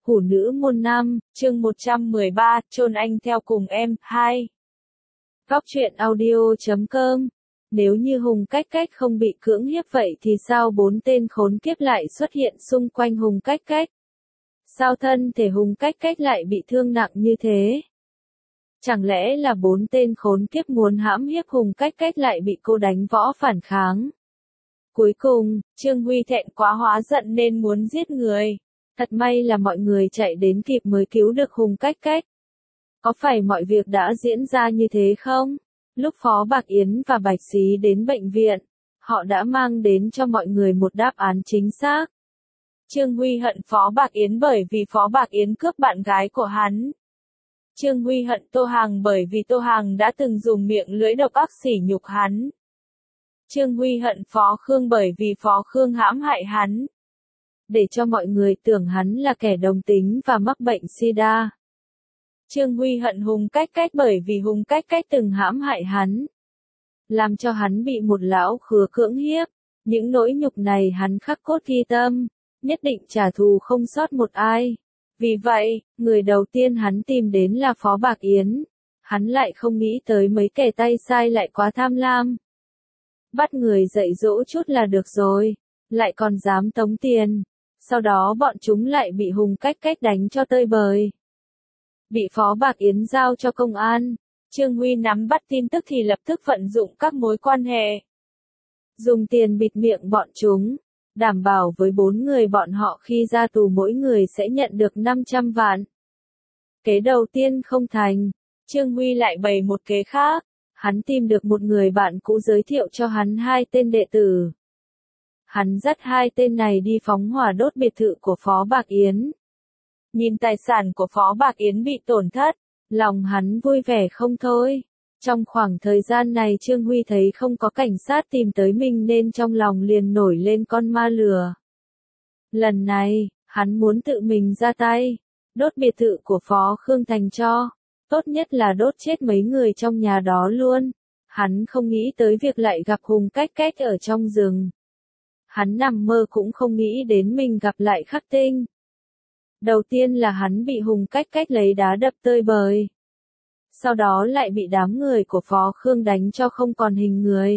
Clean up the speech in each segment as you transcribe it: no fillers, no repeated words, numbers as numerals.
Hủ nữ môn nam, chương 113, chôn anh theo cùng em, 2. Góc truyện audio.com. Nếu như Hùng Cách Cách không bị cưỡng hiếp vậy thì sao 4 tên khốn kiếp lại xuất hiện xung quanh Hùng Cách Cách? Sao thân thể Hùng Cách Cách lại bị thương nặng như thế? Chẳng lẽ là 4 tên khốn kiếp muốn hãm hiếp Hùng Cách Cách lại bị cô đánh võ phản kháng? Cuối cùng, Trương Huy thẹn quá hóa giận nên muốn giết người. Thật may là mọi người chạy đến kịp mới cứu được Hùng Cách Cách. Có phải mọi việc đã diễn ra như thế không? Lúc Phó Bạc Yến và Bạch Xí đến bệnh viện, họ đã mang đến cho mọi người một đáp án chính xác. Trương Huy hận Phó Bạc Yến bởi vì Phó Bạc Yến cướp bạn gái của hắn. Trương Huy hận Tô Hằng bởi vì Tô Hằng đã từng dùng miệng lưỡi độc ác sỉ nhục hắn. Trương Huy hận Phó Khương bởi vì Phó Khương hãm hại hắn. Để cho mọi người tưởng hắn là kẻ đồng tính và mắc bệnh sida. Trương Huy hận Hùng Cách Cách bởi vì Hùng Cách Cách từng hãm hại hắn. Làm cho hắn bị một lão khứa cưỡng hiếp. Những nỗi nhục này hắn khắc cốt ghi tâm, nhất định trả thù không sót một ai. Vì vậy, người đầu tiên hắn tìm đến là Phó Bạc Yến. Hắn lại không nghĩ tới mấy kẻ tay sai lại quá tham lam. Bắt người dạy dỗ chút là được rồi, lại còn dám tống tiền. Sau đó bọn chúng lại bị Hùng Cách Cách đánh cho tơi bời. Bị Phó Bạc Yến giao cho công an, Trương Huy nắm bắt tin tức thì lập tức vận dụng các mối quan hệ. Dùng tiền bịt miệng bọn chúng, đảm bảo với 4 người bọn họ khi ra tù mỗi người sẽ nhận được 500 vạn. Kế đầu tiên không thành, Trương Huy lại bày một kế khác. Hắn tìm được một người bạn cũ giới thiệu cho hắn 2 tên đệ tử. Hắn dắt 2 tên này đi phóng hỏa đốt biệt thự của Phó Bạc Yến. Nhìn tài sản của Phó Bạc Yến bị tổn thất, lòng hắn vui vẻ không thôi. Trong khoảng thời gian này Trương Huy thấy không có cảnh sát tìm tới mình nên trong lòng liền nổi lên con ma lừa. Lần này, hắn muốn tự mình ra tay, đốt biệt thự của Phó Khương Thành cho. Tốt nhất là đốt chết mấy người trong nhà đó luôn. Hắn không nghĩ tới việc lại gặp Hùng Cách Cách ở trong rừng. Hắn nằm mơ cũng không nghĩ đến mình gặp lại Khắc Tinh. Đầu tiên là hắn bị Hùng Cách Cách lấy đá đập tơi bời. Sau đó lại bị đám người của Phó Khương đánh cho không còn hình người.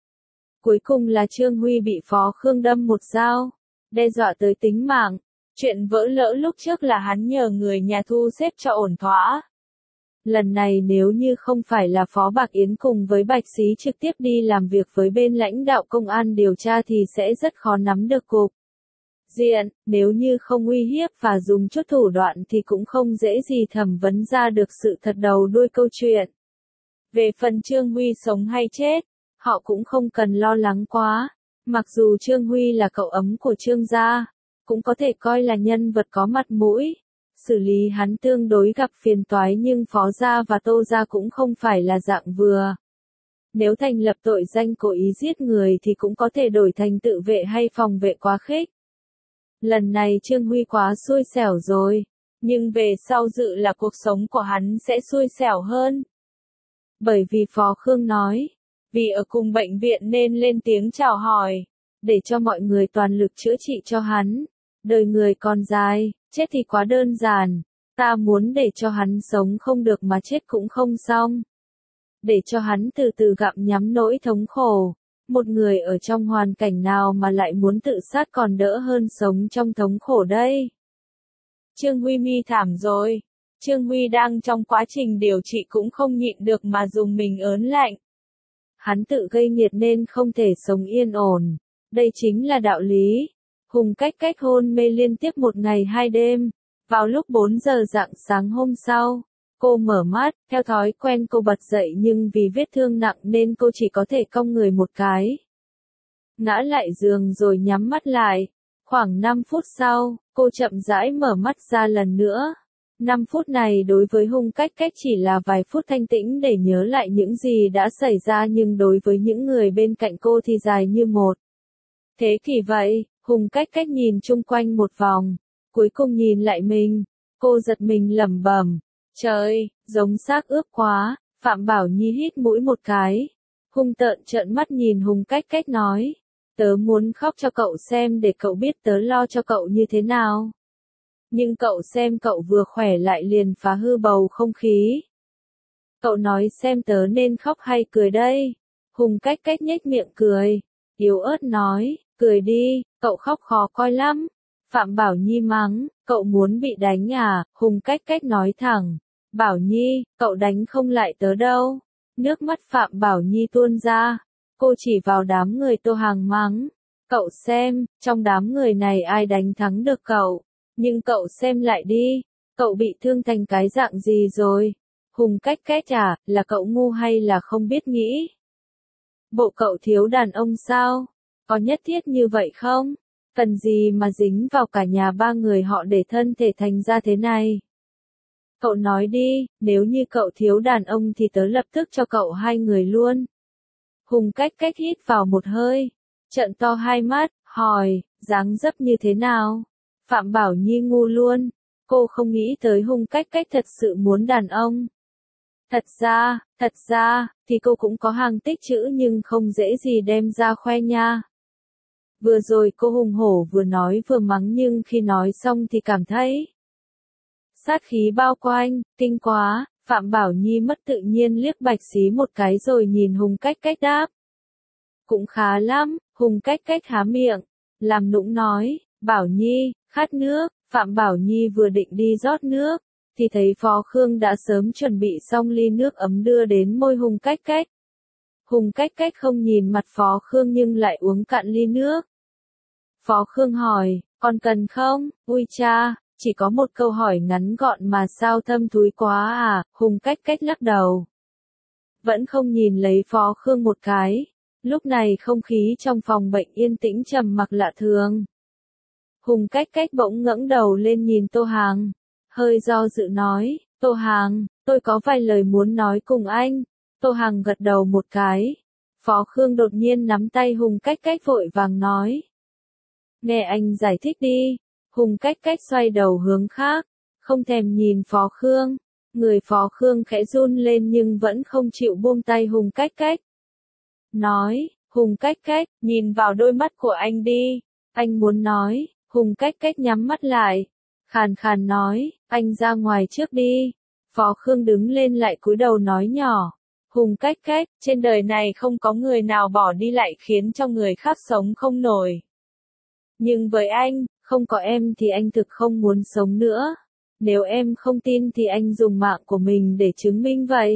Cuối cùng là Trương Huy bị Phó Khương đâm một dao, đe dọa tới tính mạng. Chuyện vỡ lỡ lúc trước là hắn nhờ người nhà thu xếp cho ổn thỏa. Lần này nếu như không phải là Phó Bạc Yến cùng với Bạch Xí trực tiếp đi làm việc với bên lãnh đạo công an điều tra thì sẽ rất khó nắm được cục diện, nếu như không uy hiếp và dùng chút thủ đoạn thì cũng không dễ gì thẩm vấn ra được sự thật đầu đuôi câu chuyện. Về phần Trương Huy sống hay chết, họ cũng không cần lo lắng quá. Mặc dù Trương Huy là cậu ấm của Trương gia, cũng có thể coi là nhân vật có mặt mũi. Xử lý hắn tương đối gặp phiền toái nhưng Phó gia và Tô gia cũng không phải là dạng vừa. Nếu thành lập tội danh cố ý giết người thì cũng có thể đổi thành tự vệ hay phòng vệ quá khích. Lần này Trương Huy quá xui xẻo rồi, nhưng về sau dự là cuộc sống của hắn sẽ xui xẻo hơn. Bởi vì Phó Khương nói, vì ở cùng bệnh viện nên lên tiếng chào hỏi, để cho mọi người toàn lực chữa trị cho hắn. Đời người còn dài, chết thì quá đơn giản, ta muốn để cho hắn sống không được mà chết cũng không xong. Để cho hắn từ từ gặm nhấm nỗi thống khổ. Một người ở trong hoàn cảnh nào mà lại muốn tự sát còn đỡ hơn sống trong thống khổ đây. Trương Huy mi thảm rồi. Trương Huy đang trong quá trình điều trị cũng không nhịn được mà dùng mình ớn lạnh. Hắn tự gây nghiệt nên không thể sống yên ổn. Đây chính là đạo lý. Hùng Cách Cách hôn mê liên tiếp 1 ngày 2 đêm. Vào lúc 4 giờ rạng sáng hôm sau, cô mở mắt, theo thói quen cô bật dậy nhưng vì vết thương nặng nên cô chỉ có thể cong người một cái. Ngã lại giường rồi nhắm mắt lại. Khoảng 5 phút sau, cô chậm rãi mở mắt ra lần nữa. 5 phút này đối với Hùng Cách Cách chỉ là vài phút thanh tĩnh để nhớ lại những gì đã xảy ra nhưng đối với những người bên cạnh cô thì dài như một thế kỷ vậy. Hùng Cách Cách nhìn chung quanh một vòng, cuối cùng nhìn lại mình, cô giật mình lẩm bẩm, trời, giống xác ướp quá. Phạm Bảo Nhi hít mũi một cái, hung tợn trợn mắt nhìn Hùng Cách Cách nói, tớ muốn khóc cho cậu xem để cậu biết tớ lo cho cậu như thế nào. Nhưng cậu xem cậu vừa khỏe lại liền phá hư bầu không khí. Cậu nói xem tớ nên khóc hay cười đây? Hùng Cách Cách nhếch miệng cười. Yếu ớt nói, cười đi, cậu khóc khó coi lắm. Phạm Bảo Nhi mắng, cậu muốn bị đánh à? Hùng Cách Cách nói thẳng. Bảo Nhi, cậu đánh không lại tớ đâu. Nước mắt Phạm Bảo Nhi tuôn ra. Cô chỉ vào đám người Tô Hàng mắng. Cậu xem, trong đám người này ai đánh thắng được cậu. Nhưng cậu xem lại đi, cậu bị thương thành cái dạng gì rồi? Hùng Cách Cách à, là cậu ngu hay là không biết nghĩ? Bộ cậu thiếu đàn ông sao? Có nhất thiết như vậy không? Cần gì mà dính vào cả nhà ba người họ để thân thể thành ra thế này? Cậu nói đi, nếu như cậu thiếu đàn ông thì tớ lập tức cho cậu hai người luôn. Hùng Cách Cách hít vào một hơi, trợn to hai mắt, hỏi, dáng dấp như thế nào? Phạm Bảo Nhi ngu luôn, cô không nghĩ tới Hùng Cách Cách thật sự muốn đàn ông. Thật ra, thì cô cũng có hàng tích chữ nhưng không dễ gì đem ra khoe nha. Vừa rồi cô hùng hổ vừa nói vừa mắng nhưng khi nói xong thì cảm thấy sát khí bao quanh, kinh quá. Phạm Bảo Nhi mất tự nhiên liếc Bạch Xí một cái rồi nhìn Hùng Cách Cách đáp. Cũng khá lắm, Hùng Cách Cách há miệng, làm nũng nói, Bảo Nhi, khát nước. Phạm Bảo Nhi vừa định đi rót nước, thì thấy Phó Khương đã sớm chuẩn bị xong ly nước ấm đưa đến môi Hùng Cách Cách. Hùng Cách Cách không nhìn mặt Phó Khương nhưng lại uống cạn ly nước. Phó Khương hỏi, còn cần không? Ui cha, chỉ có một câu hỏi ngắn gọn mà sao thâm thúi quá à? Hùng Cách Cách lắc đầu. Vẫn không nhìn lấy Phó Khương một cái. Lúc này không khí trong phòng bệnh yên tĩnh trầm mặc lạ thường. Hùng Cách Cách bỗng ngẩng đầu lên nhìn Tô Hàng. Hơi do dự nói, Tô Hàng, tôi có vài lời muốn nói cùng anh. Tô Hàng gật đầu một cái. Phó Khương đột nhiên nắm tay Hùng Cách Cách vội vàng nói. Nghe anh giải thích đi. Hùng Cách Cách xoay đầu hướng khác, không thèm nhìn Phó Khương. Người Phó Khương khẽ run lên nhưng vẫn không chịu buông tay Hùng Cách Cách. Nói, Hùng Cách Cách, nhìn vào đôi mắt của anh đi. Anh muốn nói. Hùng Cách Cách nhắm mắt lại. Khàn khàn nói, anh ra ngoài trước đi. Phó Khương đứng lên lại cúi đầu nói nhỏ. Hùng Cách Cách, trên đời này không có người nào bỏ đi lại khiến cho người khác sống không nổi. Nhưng với anh, không có em thì anh thực không muốn sống nữa. Nếu em không tin thì anh dùng mạng của mình để chứng minh vậy.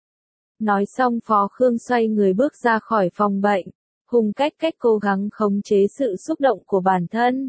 Nói xong Phó Khương xoay người bước ra khỏi phòng bệnh. Hùng Cách Cách cố gắng khống chế sự xúc động của bản thân.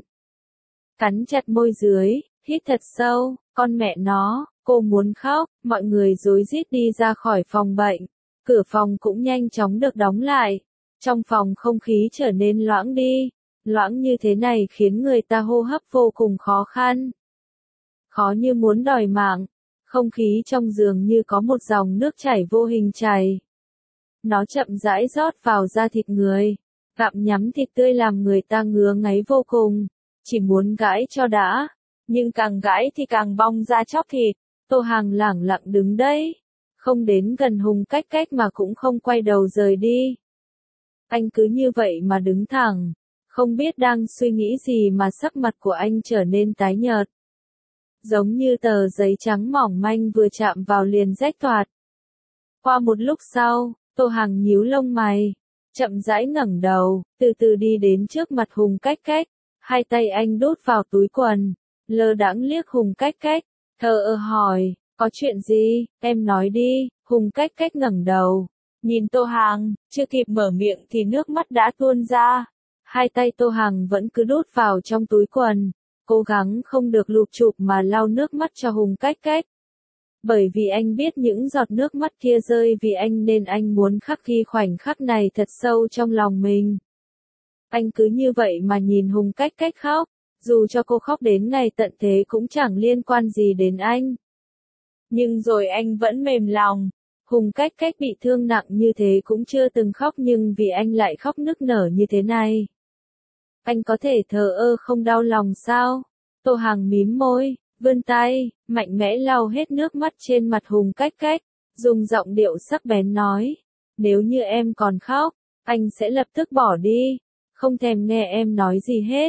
Cắn chặt môi dưới, hít thật sâu, con mẹ nó, cô muốn khóc, mọi người rối rít đi ra khỏi phòng bệnh. Cửa phòng cũng nhanh chóng được đóng lại. Trong phòng không khí trở nên loãng đi. Loãng như thế này khiến người ta hô hấp vô cùng khó khăn. Khó như muốn đòi mạng. Không khí trong giường như có một dòng nước chảy vô hình chảy. Nó chậm rãi rót vào da thịt người. Gặm nhắm thịt tươi làm người ta ngứa ngáy vô cùng. Chỉ muốn gãi cho đã. Nhưng càng gãi thì càng bong ra chóc thịt. Tô Hàng lẳng lặng đứng đấy. Không đến gần Hùng Cách Cách mà cũng không quay đầu rời đi. Anh cứ như vậy mà đứng thẳng. Không biết đang suy nghĩ gì mà sắc mặt của anh trở nên tái nhợt. Giống như tờ giấy trắng mỏng manh vừa chạm vào liền rách toạc. Qua một lúc sau, Tô Hàng nhíu lông mày, chậm rãi ngẩng đầu, từ từ đi đến trước mặt Hùng Cách Cách. Hai tay anh đút vào túi quần, lơ đãng liếc Hùng Cách Cách, thờ ơ hỏi, có chuyện gì, em nói đi. Hùng Cách Cách ngẩng đầu, nhìn Tô Hàng, chưa kịp mở miệng thì nước mắt đã tuôn ra. Hai tay Tô Hàng vẫn cứ đút vào trong túi quần, cố gắng không được lụp chụp mà lau nước mắt cho Hùng Cách Cách. Bởi vì anh biết những giọt nước mắt kia rơi vì anh nên anh muốn khắc ghi khoảnh khắc này thật sâu trong lòng mình. Anh cứ như vậy mà nhìn Hùng Cách Cách khóc, dù cho cô khóc đến ngày tận thế cũng chẳng liên quan gì đến anh. Nhưng rồi anh vẫn mềm lòng. Hùng Cách Cách bị thương nặng như thế cũng chưa từng khóc nhưng vì anh lại khóc nức nở như thế này. Anh có thể thờ ơ không đau lòng sao? Tô Hàng mím môi, vươn tay, mạnh mẽ lau hết nước mắt trên mặt Hùng Cách Cách, dùng giọng điệu sắc bén nói. Nếu như em còn khóc, anh sẽ lập tức bỏ đi. Không thèm nghe em nói gì hết.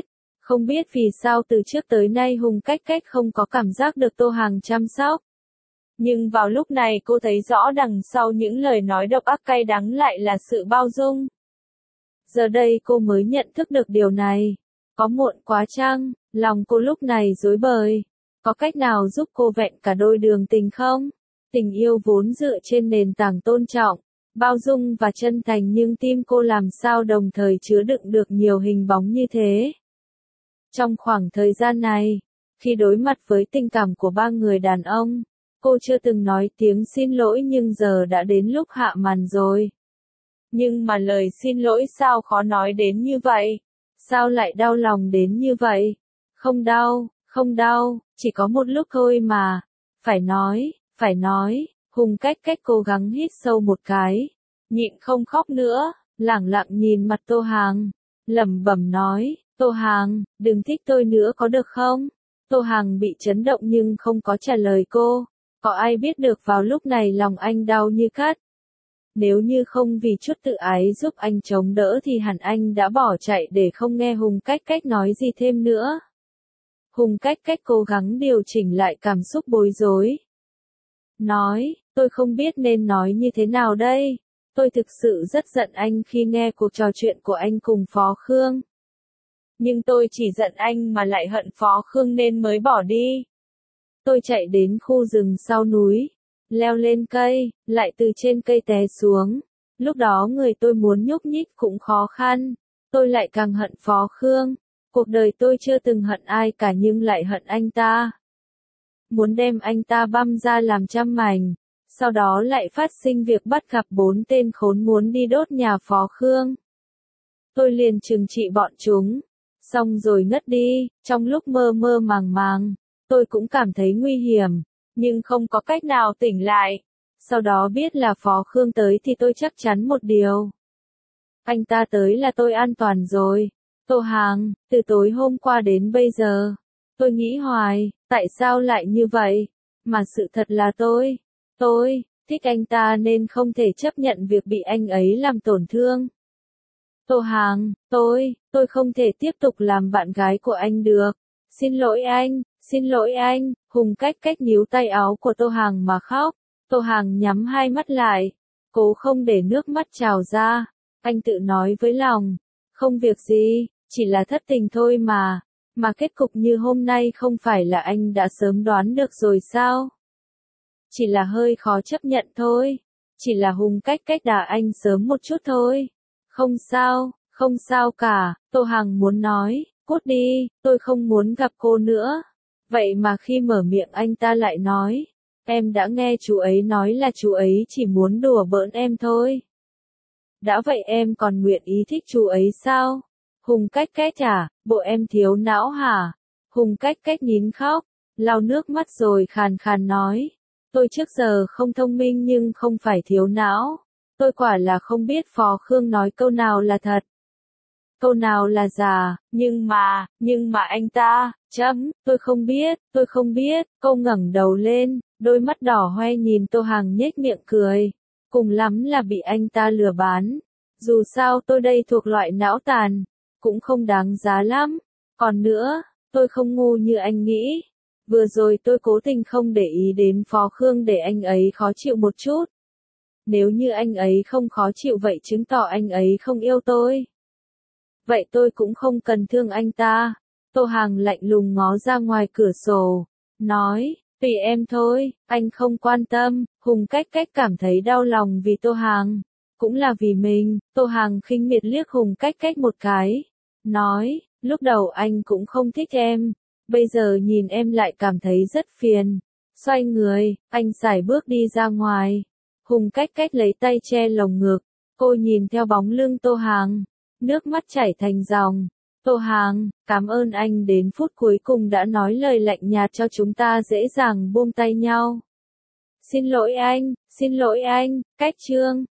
Không biết vì sao từ trước tới nay Hùng Cách Cách không có cảm giác được Tô Hàng chăm sóc. Nhưng vào lúc này cô thấy rõ đằng sau những lời nói độc ác cay đắng lại là sự bao dung. Giờ đây cô mới nhận thức được điều này. Có muộn quá chăng, lòng cô lúc này rối bời. Có cách nào giúp cô vẹn cả đôi đường tình không? Tình yêu vốn dựa trên nền tảng tôn trọng, bao dung và chân thành, nhưng tim cô làm sao đồng thời chứa đựng được nhiều hình bóng như thế? Trong khoảng thời gian này, khi đối mặt với tình cảm của ba người đàn ông, cô chưa từng nói tiếng xin lỗi, nhưng giờ đã đến lúc hạ màn rồi. Nhưng mà lời xin lỗi sao khó nói đến như vậy? Sao lại đau lòng đến như vậy? Không đau, không đau, chỉ có một lúc thôi mà. Phải nói, Hùng Cách Cách cố gắng hít sâu một cái, nhịn không khóc nữa, lẳng lặng nhìn mặt Tô Hàng, lẩm bẩm nói, Tô Hàng, đừng thích tôi nữa có được không? Tô Hàng bị chấn động nhưng không có trả lời cô. Có ai biết được vào lúc này lòng anh đau như cắt. Nếu như không vì chút tự ái giúp anh chống đỡ thì hẳn anh đã bỏ chạy để không nghe Hùng Cách Cách nói gì thêm nữa. Hùng Cách Cách cố gắng điều chỉnh lại cảm xúc bối rối. Nói, tôi không biết nên nói như thế nào đây. Tôi thực sự rất giận anh khi nghe cuộc trò chuyện của anh cùng Phó Khương. Nhưng tôi chỉ giận anh mà lại hận Phó Khương nên mới bỏ đi. Tôi chạy đến khu rừng sau núi, leo lên cây, lại từ trên cây té xuống. Lúc đó người tôi muốn nhúc nhích cũng khó khăn. Tôi lại càng hận Phó Khương. Cuộc đời tôi chưa từng hận ai cả nhưng lại hận anh ta. Muốn đem anh ta băm ra làm trăm mảnh. Sau đó lại phát sinh việc bắt gặp 4 tên khốn muốn đi đốt nhà Phó Khương. Tôi liền trừng trị bọn chúng. Xong rồi ngất đi, trong lúc mơ mơ màng màng. Tôi cũng cảm thấy nguy hiểm, nhưng không có cách nào tỉnh lại. Sau đó biết là Phó Khương tới thì tôi chắc chắn một điều. Anh ta tới là tôi an toàn rồi. Tô Hàng, từ tối hôm qua đến bây giờ, tôi nghĩ hoài, tại sao lại như vậy? Mà sự thật là tôi thích anh ta nên không thể chấp nhận việc bị anh ấy làm tổn thương. Tô Hàng, tôi không thể tiếp tục làm bạn gái của anh được. Xin lỗi anh, Hùng Cách Cách níu tay áo của Tô Hàng mà khóc. Tô Hàng nhắm hai mắt lại, cố không để nước mắt trào ra. Anh tự nói với lòng, không việc gì, chỉ là thất tình thôi mà. Mà kết cục như hôm nay không phải là anh đã sớm đoán được rồi sao? Chỉ là hơi khó chấp nhận thôi. Chỉ là Hùng Cách Cách đả anh sớm một chút thôi. Không sao cả, Tô Hàng muốn nói, cút đi, tôi không muốn gặp cô nữa. Vậy mà khi mở miệng anh ta lại nói, em đã nghe chú ấy nói là chú ấy chỉ muốn đùa bỡn em thôi. Đã vậy em còn nguyện ý thích chú ấy sao? Hùng Cách Cách à, bộ em thiếu não hả? Hùng Cách Cách nín khóc, lau nước mắt rồi khàn khàn nói, tôi trước giờ không thông minh nhưng không phải thiếu não. Tôi quả là không biết Phó Khương nói câu nào là thật, câu nào là giả, nhưng mà anh ta, tôi không biết, cô ngẩng đầu lên, đôi mắt đỏ hoe nhìn Tô Hàng nhếch miệng cười, cùng lắm là bị anh ta lừa bán, dù sao tôi đây thuộc loại não tàn, cũng không đáng giá lắm, còn nữa, tôi không ngu như anh nghĩ, vừa rồi tôi cố tình không để ý đến Phó Khương để anh ấy khó chịu một chút. Nếu như anh ấy không khó chịu vậy chứng tỏ anh ấy không yêu tôi. Vậy tôi cũng không cần thương anh ta. Tô Hàng lạnh lùng ngó ra ngoài cửa sổ, nói, tùy em thôi, anh không quan tâm. Hùng Cách Cách cảm thấy đau lòng vì Tô Hàng, cũng là vì mình. Tô Hàng khinh miệt liếc Hùng Cách Cách một cái, nói, lúc đầu anh cũng không thích em, bây giờ nhìn em lại cảm thấy rất phiền. Xoay người, anh sải bước đi ra ngoài. Hùng Cách Cách lấy tay che lồng ngực, cô nhìn theo bóng lưng Tô Hàng, nước mắt chảy thành dòng. Tô Hàng, cảm ơn anh đến phút cuối cùng đã nói lời lạnh nhạt cho chúng ta dễ dàng buông tay nhau. Xin lỗi anh, Cách Trương.